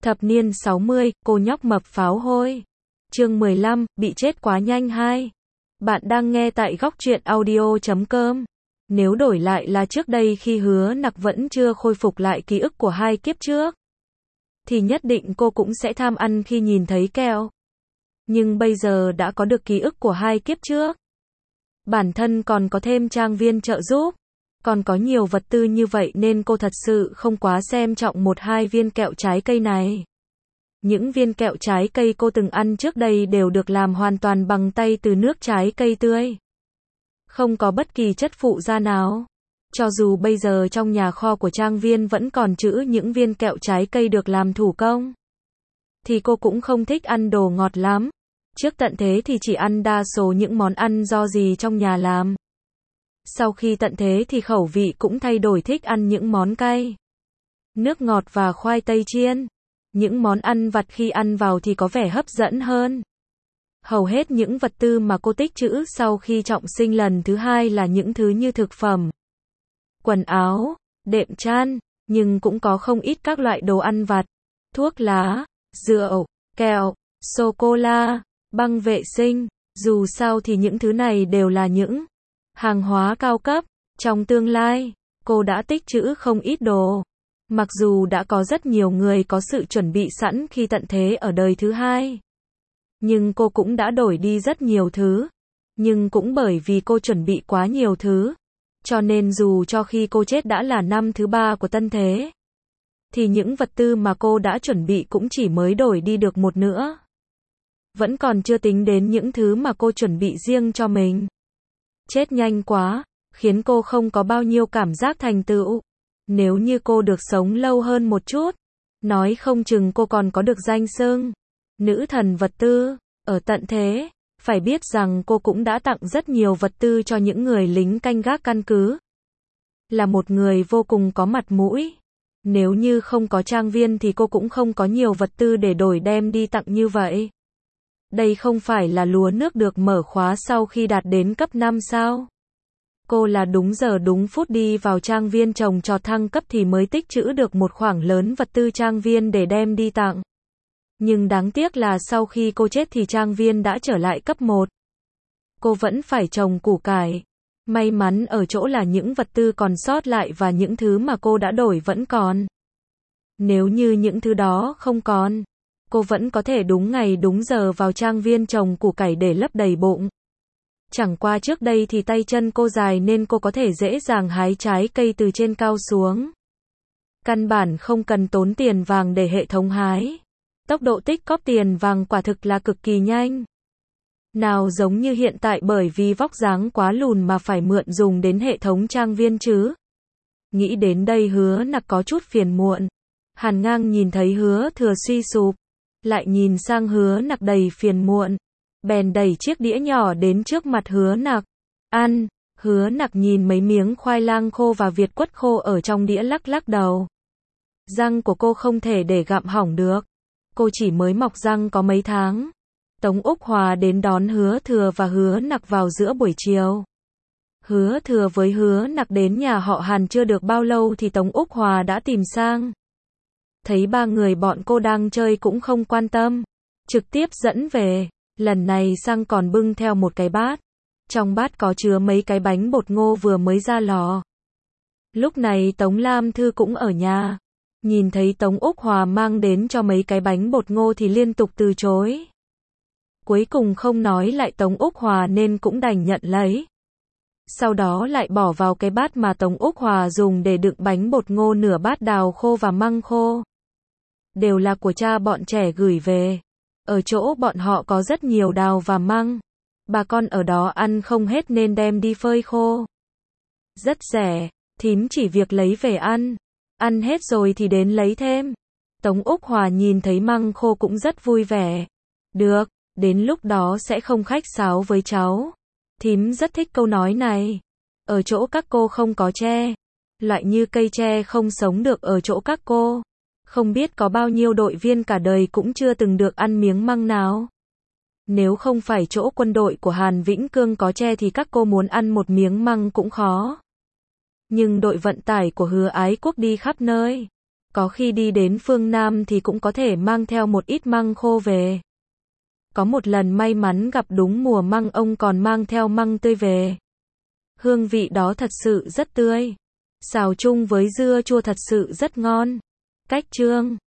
Thập niên 60, cô nhóc mập pháo hôi. Chương 15, bị chết quá nhanh 2. Bạn đang nghe tại góc truyện audio.com. Nếu đổi lại là trước đây khi Hứa Nặc vẫn chưa khôi phục lại ký ức của 2 kiếp trước, thì nhất định cô cũng sẽ tham ăn khi nhìn thấy kẹo. Nhưng bây giờ đã có được ký ức của 2 kiếp trước. Bản thân còn có thêm trang viên trợ giúp. Còn có nhiều vật tư như vậy nên cô thật sự không quá xem trọng 1-2 viên kẹo trái cây này. Những viên kẹo trái cây cô từng ăn trước đây đều được làm hoàn toàn bằng tay từ nước trái cây tươi. Không có bất kỳ chất phụ gia nào. Cho dù bây giờ trong nhà kho của trang viên vẫn còn trữ những viên kẹo trái cây được làm thủ công, thì cô cũng không thích ăn đồ ngọt lắm. Trước tận thế thì chỉ ăn đa số những món ăn do dì trong nhà làm. Sau khi tận thế thì khẩu vị cũng thay đổi, thích ăn những món cay, nước ngọt và khoai tây chiên. Những món ăn vặt khi ăn vào thì có vẻ hấp dẫn hơn. Hầu hết những vật tư mà cô tích trữ sau khi trọng sinh lần thứ 2 là những thứ như thực phẩm, quần áo, đệm chăn, nhưng cũng có không ít các loại đồ ăn vặt, thuốc lá, rượu, kẹo, sô-cô-la, băng vệ sinh. Dù sao thì những thứ này đều là những hàng hóa cao cấp. Trong tương lai, cô đã tích trữ không ít đồ. Mặc dù đã có rất nhiều người có sự chuẩn bị sẵn khi tận thế ở đời thứ 2, nhưng cô cũng đã đổi đi rất nhiều thứ. Nhưng cũng bởi vì cô chuẩn bị quá nhiều thứ, cho nên dù cho khi cô chết đã là năm thứ 3 của tân thế, thì những vật tư mà cô đã chuẩn bị cũng chỉ mới đổi đi được một nửa. Vẫn còn chưa tính đến những thứ mà cô chuẩn bị riêng cho mình. Chết nhanh quá, khiến cô không có bao nhiêu cảm giác thành tựu. Nếu như cô được sống lâu hơn một chút, nói không chừng cô còn có được danh xưng nữ thần vật tư. Ở tận thế, phải biết rằng cô cũng đã tặng rất nhiều vật tư cho những người lính canh gác căn cứ. Là một người vô cùng có mặt mũi. Nếu như không có trang viên thì cô cũng không có nhiều vật tư để đổi đem đi tặng như vậy. Đây không phải là lúa nước được mở khóa sau khi đạt đến cấp 5 sao? Cô là đúng giờ đúng phút đi vào trang viên trồng trọt thăng cấp thì mới tích trữ được một khoản lớn vật tư trang viên để đem đi tặng. Nhưng đáng tiếc là sau khi cô chết thì trang viên đã trở lại cấp 1. Cô vẫn phải trồng củ cải. May mắn ở chỗ là những vật tư còn sót lại và những thứ mà cô đã đổi vẫn còn. Nếu như những thứ đó không còn, cô vẫn có thể đúng ngày đúng giờ vào trang viên trồng củ cải để lấp đầy bụng. Chẳng qua trước đây thì tay chân cô dài nên cô có thể dễ dàng hái trái cây từ trên cao xuống. Căn bản không cần tốn tiền vàng để hệ thống hái. Tốc độ tích cóp tiền vàng quả thực là cực kỳ nhanh. Nào giống như hiện tại bởi vì vóc dáng quá lùn mà phải mượn dùng đến hệ thống trang viên chứ. Nghĩ đến đây Hứa Nặc có chút phiền muộn. Hàn Ngang nhìn thấy Hứa Thừa suy sụp, lại nhìn sang Hứa Nặc đầy phiền muộn, bèn đẩy chiếc đĩa nhỏ đến trước mặt Hứa Nặc. Ăn. Hứa Nặc nhìn mấy miếng khoai lang khô và việt quất khô ở trong đĩa lắc lắc đầu. Răng của cô không thể để gặm hỏng được. Cô chỉ mới mọc răng có mấy tháng. Tống Úc Hòa đến đón Hứa Thừa và Hứa Nặc vào giữa buổi chiều. Hứa Thừa với Hứa Nặc đến nhà họ Hàn chưa được bao lâu thì Tống Úc Hòa đã tìm sang. Thấy ba người bọn cô đang chơi cũng không quan tâm, trực tiếp dẫn về. Lần này sang còn bưng theo một cái bát. Trong bát có chứa mấy cái bánh bột ngô vừa mới ra lò. Lúc này Tống Lam Thư cũng ở nhà. Nhìn thấy Tống Úc Hòa mang đến cho mấy cái bánh bột ngô thì liên tục từ chối. Cuối cùng không nói lại Tống Úc Hòa nên cũng đành nhận lấy. Sau đó lại bỏ vào cái bát mà Tống Úc Hòa dùng để đựng bánh bột ngô nửa bát đào khô và măng khô. Đều là của cha bọn trẻ gửi về. Ở chỗ bọn họ có rất nhiều đào và măng. Bà con ở đó ăn không hết nên đem đi phơi khô. Rất rẻ, thím chỉ việc lấy về ăn. Ăn hết rồi thì đến lấy thêm. Tống Úc Hòa nhìn thấy măng khô cũng rất vui vẻ. Được, đến lúc đó sẽ không khách sáo với cháu. Thím rất thích câu nói này. Ở chỗ các cô không có tre. Loại như cây tre không sống được ở chỗ các cô. Không biết có bao nhiêu đội viên cả đời cũng chưa từng được ăn miếng măng nào. Nếu không phải chỗ quân đội của Hàn Vĩnh Cương có tre thì các cô muốn ăn một miếng măng cũng khó. Nhưng đội vận tải của Hứa Ái Quốc đi khắp nơi. Có khi đi đến phương Nam thì cũng có thể mang theo một ít măng khô về. Có một lần may mắn gặp đúng mùa măng, ông còn mang theo măng tươi về. Hương vị đó thật sự rất tươi. Xào chung với dưa chua thật sự rất ngon. Cách chương